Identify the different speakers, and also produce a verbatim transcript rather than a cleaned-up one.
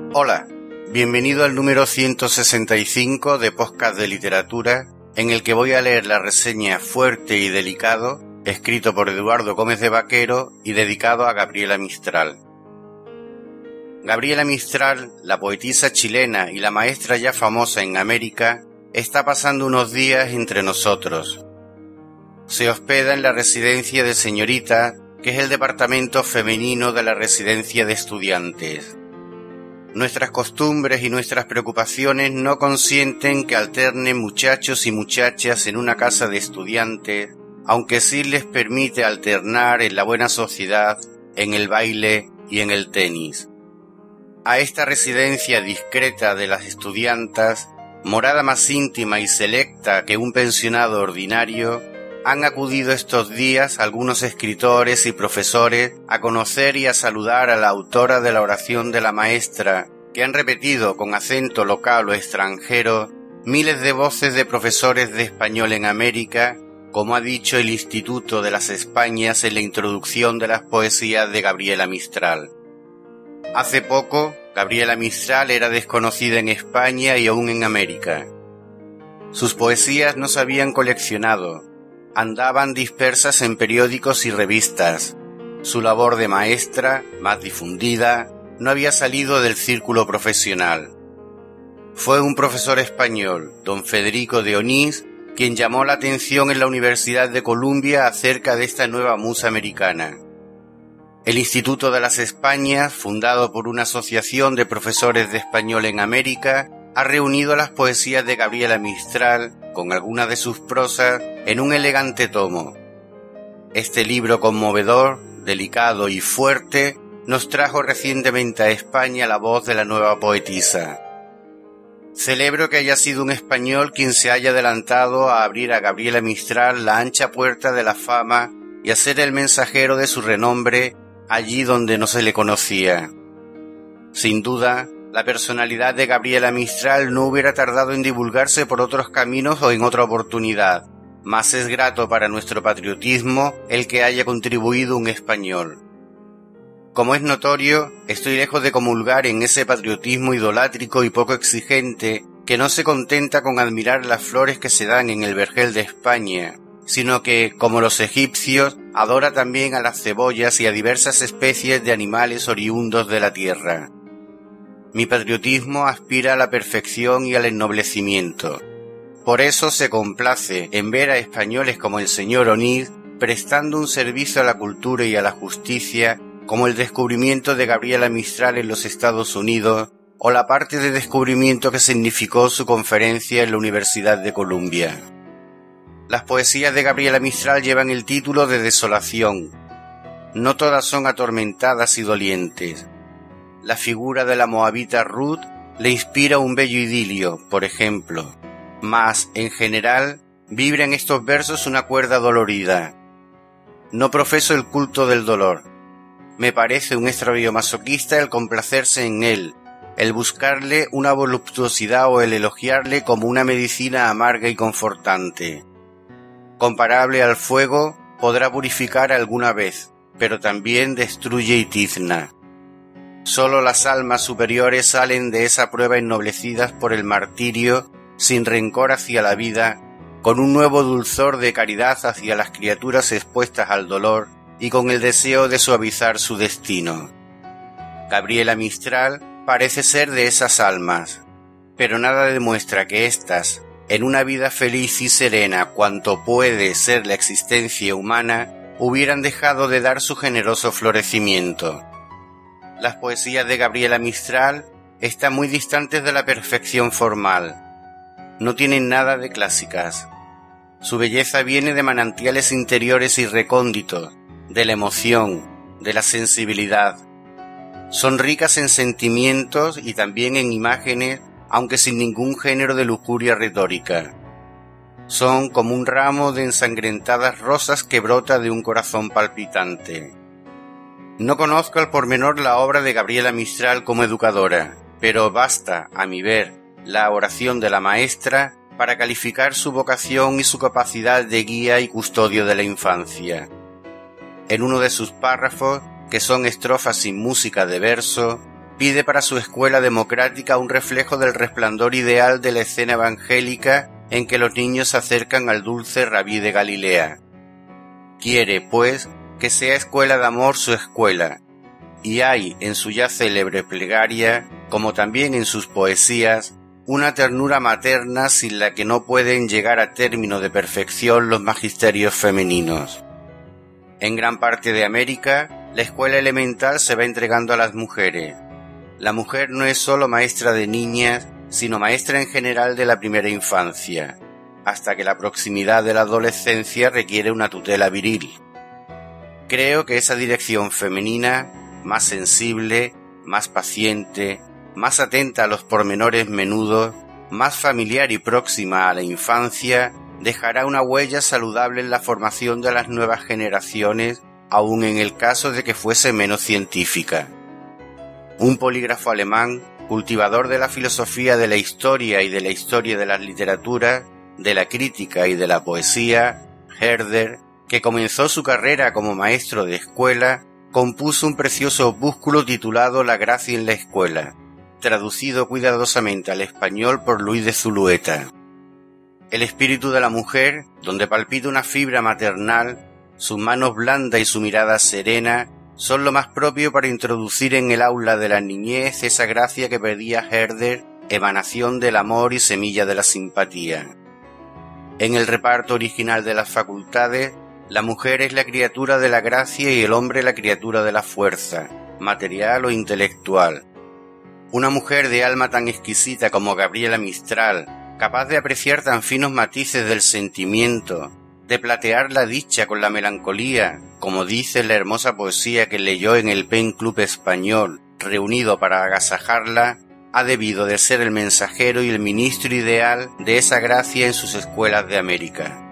Speaker 1: Hola, bienvenido al número ciento sesenta y cinco de Podcast de Literatura, en el que voy a leer la reseña Fuerte y Delicado, escrito por Eduardo Gómez de Vaquero y dedicado a Gabriela Mistral. Gabriela Mistral, la poetisa chilena y la maestra ya famosa en América, está pasando unos días entre nosotros. Se hospeda en la residencia de Señorita, que es el departamento femenino de la residencia de estudiantes. Nuestras costumbres y nuestras preocupaciones no consienten que alternen muchachos y muchachas en una casa de estudiantes, aunque sí les permite alternar en la buena sociedad, en el baile y en el tenis. A esta residencia discreta de las estudiantas, morada más íntima y selecta que un pensionado ordinario, han acudido estos días algunos escritores y profesores a conocer y a saludar a la autora de la oración de la maestra, que han repetido con acento local o extranjero miles de voces de profesores de español en América, como ha dicho el Instituto de las Españas en la introducción de las poesías de Gabriela Mistral. Hace poco, Gabriela Mistral era desconocida en España y aún en América. Sus poesías no se habían coleccionado, andaban dispersas en periódicos y revistas. Su labor de maestra, más difundida, no había salido del círculo profesional. Fue un profesor español, don Federico de Onís, quien llamó la atención en la Universidad de Columbia acerca de esta nueva musa americana. El Instituto de las Españas, fundado por una asociación de profesores de español en América, ha reunido las poesías de Gabriela Mistral, con algunas de sus prosas, en un elegante tomo. Este libro conmovedor, delicado y fuerte, nos trajo recientemente a España la voz de la nueva poetisa. Celebro que haya sido un español quien se haya adelantado a abrir a Gabriela Mistral la ancha puerta de la fama y a ser el mensajero de su renombre allí donde no se le conocía. Sin duda, la personalidad de Gabriela Mistral no hubiera tardado en divulgarse por otros caminos o en otra oportunidad, mas es grato para nuestro patriotismo el que haya contribuido un español. Como es notorio, estoy lejos de comulgar en ese patriotismo idolátrico y poco exigente que no se contenta con admirar las flores que se dan en el vergel de España, sino que, como los egipcios, adora también a las cebollas y a diversas especies de animales oriundos de la tierra. Mi patriotismo aspira a la perfección y al ennoblecimiento. Por eso se complace en ver a españoles como el señor Onís prestando un servicio a la cultura y a la justicia, como el descubrimiento de Gabriela Mistral en los Estados Unidos o la parte de descubrimiento que significó su conferencia en la Universidad de Columbia. Las poesías de Gabriela Mistral llevan el título de Desolación. No todas son atormentadas y dolientes. La figura de la moabita Ruth le inspira un bello idilio, por ejemplo, mas, en general, vibra en estos versos una cuerda dolorida. No profeso el culto del dolor. Me parece un extravío masoquista el complacerse en él, el buscarle una voluptuosidad o el elogiarle como una medicina amarga y confortante. Comparable al fuego, podrá purificar alguna vez, pero también destruye y tizna. Sólo las almas superiores salen de esa prueba ennoblecidas por el martirio, sin rencor hacia la vida, con un nuevo dulzor de caridad hacia las criaturas expuestas al dolor y con el deseo de suavizar su destino. Gabriela Mistral parece ser de esas almas, pero nada demuestra que éstas, en una vida feliz y serena cuanto puede ser la existencia humana, hubieran dejado de dar su generoso florecimiento. Las poesías de Gabriela Mistral están muy distantes de la perfección formal. No tienen nada de clásicas. Su belleza viene de manantiales interiores y recónditos, de la emoción, de la sensibilidad. Son ricas en sentimientos y también en imágenes, aunque sin ningún género de lujuria retórica. Son como un ramo de ensangrentadas rosas que brota de un corazón palpitante. No conozco al pormenor la obra de Gabriela Mistral como educadora, pero basta, a mi ver, la oración de la maestra para calificar su vocación y su capacidad de guía y custodio de la infancia. En uno de sus párrafos, que son estrofas sin música de verso, pide para su escuela democrática un reflejo del resplandor ideal de la escena evangélica en que los niños se acercan al dulce Rabí de Galilea. Quiere, pues, que sea escuela de amor su escuela, y hay en su ya célebre plegaria, como también en sus poesías, una ternura materna sin la que no pueden llegar a término de perfección los magisterios femeninos. En gran parte de América, la escuela elemental se va entregando a las mujeres. La mujer no es solo maestra de niñas, sino maestra en general de la primera infancia, hasta que la proximidad de la adolescencia requiere una tutela viril. Creo que esa dirección femenina, más sensible, más paciente, más atenta a los pormenores menudos, más familiar y próxima a la infancia, dejará una huella saludable en la formación de las nuevas generaciones, aun en el caso de que fuese menos científica. Un polígrafo alemán, cultivador de la filosofía de la historia y de la historia de las literaturas, de la crítica y de la poesía, Herder, que comenzó su carrera como maestro de escuela, compuso un precioso opúsculo titulado La gracia en la escuela, traducido cuidadosamente al español por Luis de Zulueta. El espíritu de la mujer, donde palpita una fibra maternal, sus manos blandas y su mirada serena, son lo más propio para introducir en el aula de la niñez esa gracia que pedía Herder, emanación del amor y semilla de la simpatía. En el reparto original de las facultades, la mujer es la criatura de la gracia y el hombre la criatura de la fuerza, material o intelectual. Una mujer de alma tan exquisita como Gabriela Mistral, capaz de apreciar tan finos matices del sentimiento, de platear la dicha con la melancolía, como dice la hermosa poesía que leyó en el Pen Club español, reunido para agasajarla, ha debido de ser el mensajero y el ministro ideal de esa gracia en sus escuelas de América.